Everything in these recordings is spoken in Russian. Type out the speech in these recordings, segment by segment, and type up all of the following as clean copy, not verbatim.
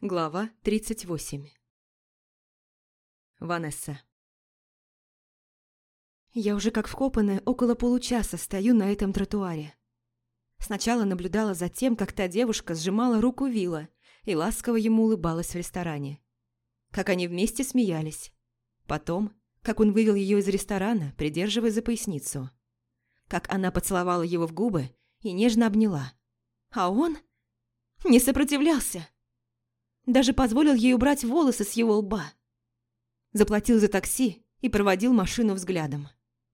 Глава 38. Ванесса. Я уже как вкопанная около получаса стою на этом тротуаре. Сначала наблюдала за тем, как та девушка сжимала руку Вилла и ласково ему улыбалась в ресторане. Как они вместе смеялись. Потом, как он вывел ее из ресторана, придерживая за поясницу. Как она поцеловала его в губы и нежно обняла. А он не сопротивлялся. Даже позволил ей убрать волосы с его лба. Заплатил за такси и проводил машину взглядом.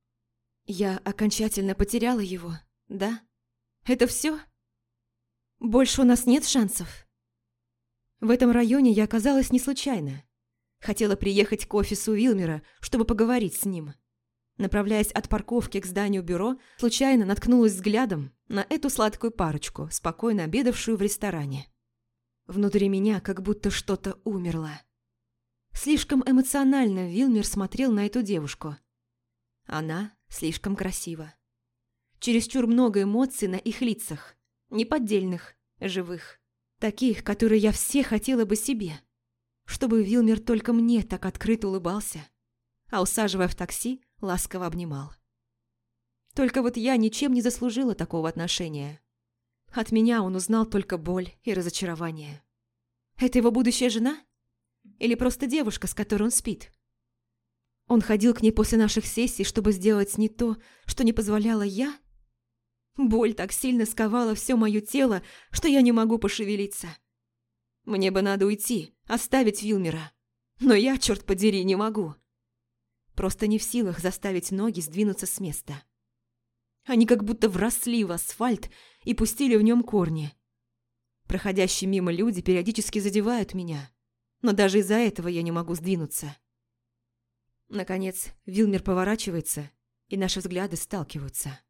Я окончательно потеряла его, да? Это все? Больше у нас нет шансов? В этом районе я оказалась не случайно. Хотела приехать к офису Уилмера, чтобы поговорить с ним. Направляясь от парковки к зданию бюро, случайно наткнулась взглядом на эту сладкую парочку, спокойно обедавшую в ресторане. Внутри меня как будто что-то умерло. Слишком эмоционально Уилмер смотрел на эту девушку. Она слишком красива. Чересчур много эмоций на их лицах. Неподдельных, живых. Таких, которые я все хотела бы себе. Чтобы Уилмер только мне так открыто улыбался, а усаживая в такси, ласково обнимал. Только вот я ничем не заслужила такого отношения. От меня он узнал только боль и разочарование. Это его будущая жена? Или просто девушка, с которой он спит? Он ходил к ней после наших сессий, чтобы сделать не то, что не позволяла я? Боль так сильно сковала все мое тело, что я не могу пошевелиться. Мне бы надо уйти, оставить Уилмера. Но я, черт подери, не могу. Просто не в силах заставить ноги сдвинуться с места. Они как будто вросли в асфальт и пустили в нем корни. Проходящие мимо люди периодически задевают меня, но даже из-за этого я не могу сдвинуться. Наконец, Уилмер поворачивается, и наши взгляды сталкиваются.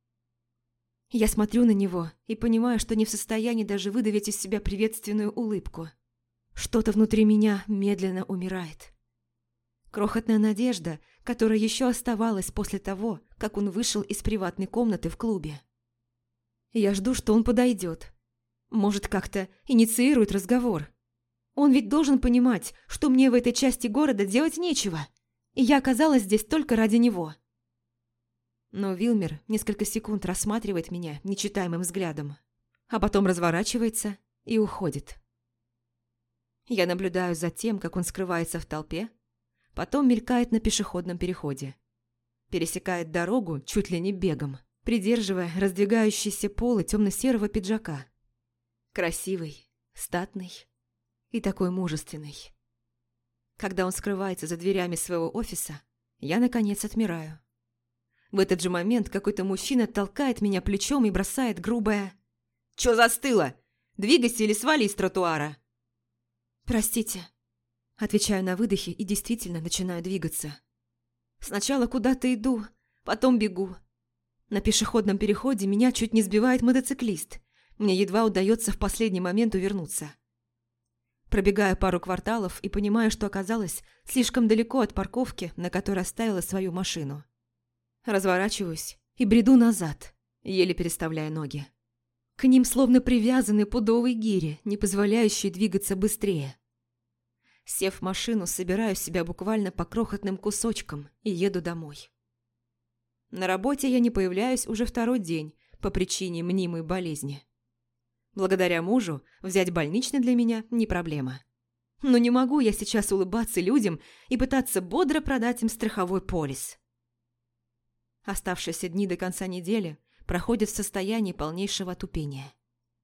Я смотрю на него и понимаю, что не в состоянии даже выдавить из себя приветственную улыбку. Что-то внутри меня медленно умирает. Крохотная надежда, которая еще оставалась после того, как он вышел из приватной комнаты в клубе. Я жду, что он подойдет. Может, как-то инициирует разговор. Он ведь должен понимать, что мне в этой части города делать нечего, и я оказалась здесь только ради него. Но Уилмер несколько секунд рассматривает меня нечитаемым взглядом, а потом разворачивается и уходит. Я наблюдаю за тем, как он скрывается в толпе, потом мелькает на пешеходном переходе. Пересекает дорогу чуть ли не бегом, придерживая раздвигающиеся полы темно-серого пиджака. Красивый, статный и такой мужественный. Когда он скрывается за дверями своего офиса, я, наконец, отмираю. В этот же момент какой-то мужчина толкает меня плечом и бросает грубое: «Чё застыло? Двигайся или свали с тротуара!» «Простите», – отвечаю на выдохе и действительно начинаю двигаться. Сначала куда-то иду, потом бегу. На пешеходном переходе меня чуть не сбивает мотоциклист. Мне едва удается в последний момент увернуться. Пробегаю пару кварталов и понимаю, что оказалась слишком далеко от парковки, на которой оставила свою машину. Разворачиваюсь и бреду назад, еле переставляя ноги. К ним словно привязаны пудовые гири, не позволяющие двигаться быстрее. Сев в машину, собираю себя буквально по крохотным кусочкам и еду домой. На работе я не появляюсь уже второй день по причине мнимой болезни. Благодаря мужу взять больничный для меня не проблема. Но не могу я сейчас улыбаться людям и пытаться бодро продать им страховой полис. Оставшиеся дни до конца недели проходят в состоянии полнейшего отупения.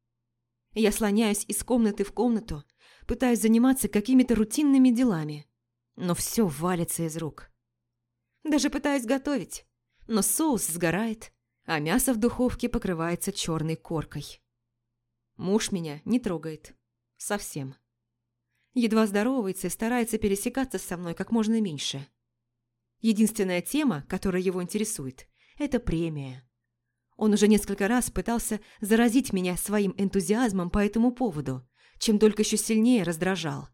Я слоняюсь из комнаты в комнату, пытаюсь заниматься какими-то рутинными делами, но все валится из рук. Даже пытаюсь готовить, но соус сгорает, а мясо в духовке покрывается черной коркой. Муж меня не трогает. Совсем. Едва здоровается и старается пересекаться со мной как можно меньше. Единственная тема, которая его интересует, это премия. Он уже несколько раз пытался заразить меня своим энтузиазмом по этому поводу, чем только еще сильнее раздражал.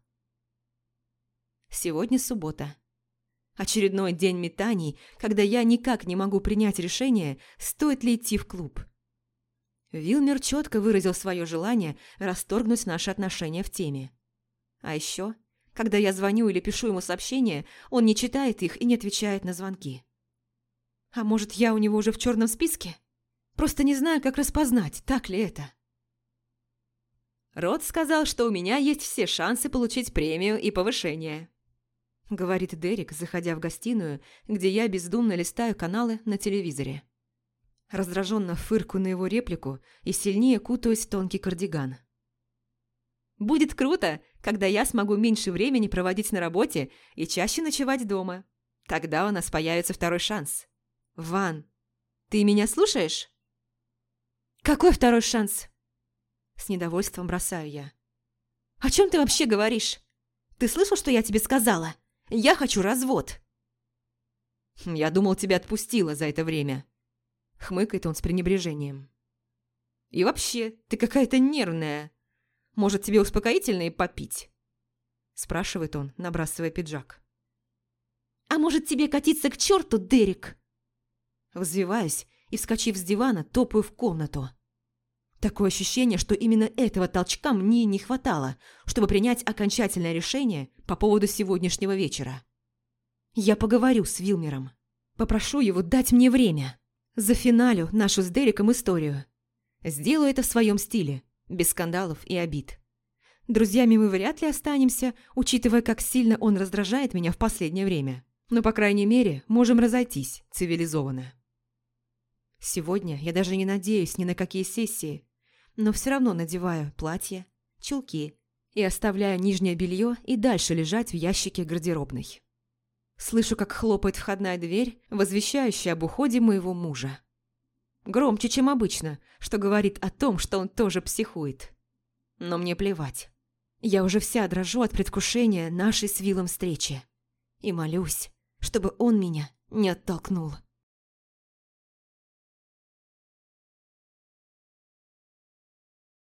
Сегодня суббота. Очередной день метаний, когда я никак не могу принять решение, стоит ли идти в клуб. Уилмер четко выразил свое желание расторгнуть наши отношения в теме. А еще, когда я звоню или пишу ему сообщения, он не читает их и не отвечает на звонки. А может, я у него уже в черном списке? Просто не знаю, как распознать, так ли это. Рот сказал, что у меня есть все шансы получить премию и повышение. Говорит Дерек, заходя в гостиную, где я бездумно листаю каналы на телевизоре. Раздраженно фыркаю на его реплику и сильнее кутаюсь в тонкий кардиган. «Будет круто, когда я смогу меньше времени проводить на работе и чаще ночевать дома. Тогда у нас появится второй шанс. Ван, ты меня слушаешь?» «Какой второй шанс?» С недовольством бросаю я. «О чем ты вообще говоришь? Ты слышал, что я тебе сказала? Я хочу развод!» «Я думал, тебя отпустила за это время», — хмыкает он с пренебрежением. «И вообще, ты какая-то нервная. Может, тебе успокоительные попить?» — спрашивает он, набрасывая пиджак. «А может, тебе катиться к черту, Дерек?» Взвиваюсь и, вскочив с дивана, топаю в комнату. Такое ощущение, что именно этого толчка мне не хватало, чтобы принять окончательное решение по поводу сегодняшнего вечера. Я поговорю с Вилмером. Попрошу его дать мне время. Зафиналю нашу с Дереком историю. Сделаю это в своем стиле, без скандалов и обид. Друзьями мы вряд ли останемся, учитывая, как сильно он раздражает меня в последнее время. Но, по крайней мере, можем разойтись цивилизованно. Сегодня я даже не надеюсь ни на какие сессии, но все равно надеваю платье, чулки и оставляю нижнее белье и дальше лежать в ящике гардеробной. Слышу, как хлопает входная дверь, возвещающая об уходе моего мужа. Громче, чем обычно, что говорит о том, что он тоже психует. Но мне плевать. Я уже вся дрожу от предвкушения нашей с Виллом встречи. И молюсь, чтобы он меня не оттолкнул.